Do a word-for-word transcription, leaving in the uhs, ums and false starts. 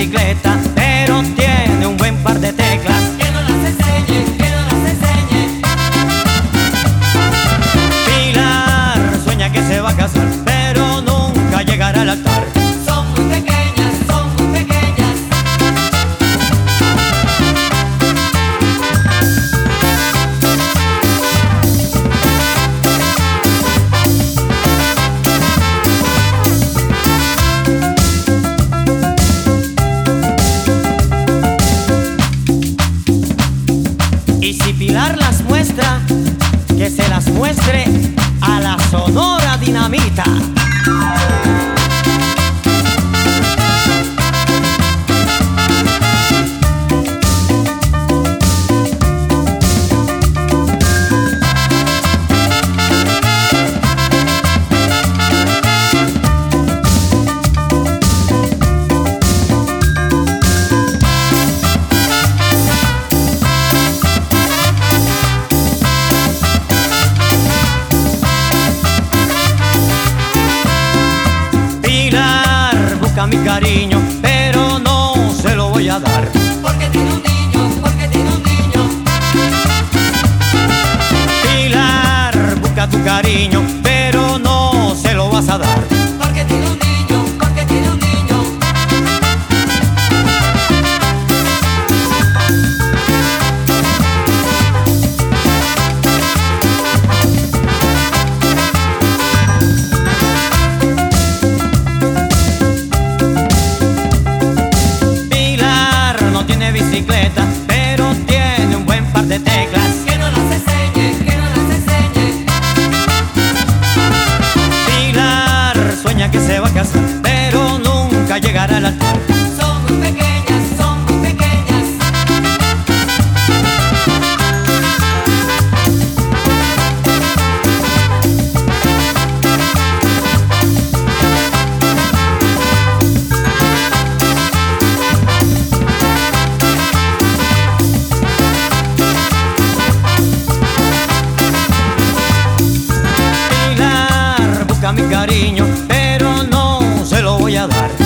bicicleta, pero tiene un buen par de teclas. Que no las enseñe, que no las enseñe. Pilar sueña que se va a casar, pero nunca llegará al altar. Son muy pequeñas, son muy pequeñas. Y si Pilar las muestra, que se las muestre a la Sonora Dinamita. Mi cariño, pero no se lo voy a dar. Porque tiene un niño, porque tiene un niño. Pilar, busca tu cariño, pero no se lo vas a dar. Porque tiene un niño, porque tiene un niño. Bicicleta, pero tiene un buen par de teclas. Que no las enseñe, que no las enseñe. Pilar sueña que se va a casar, pero nunca llegará al altar. Son muy pequeñas, son muy pequeñas. Mi cariño, pero no se lo voy a dar.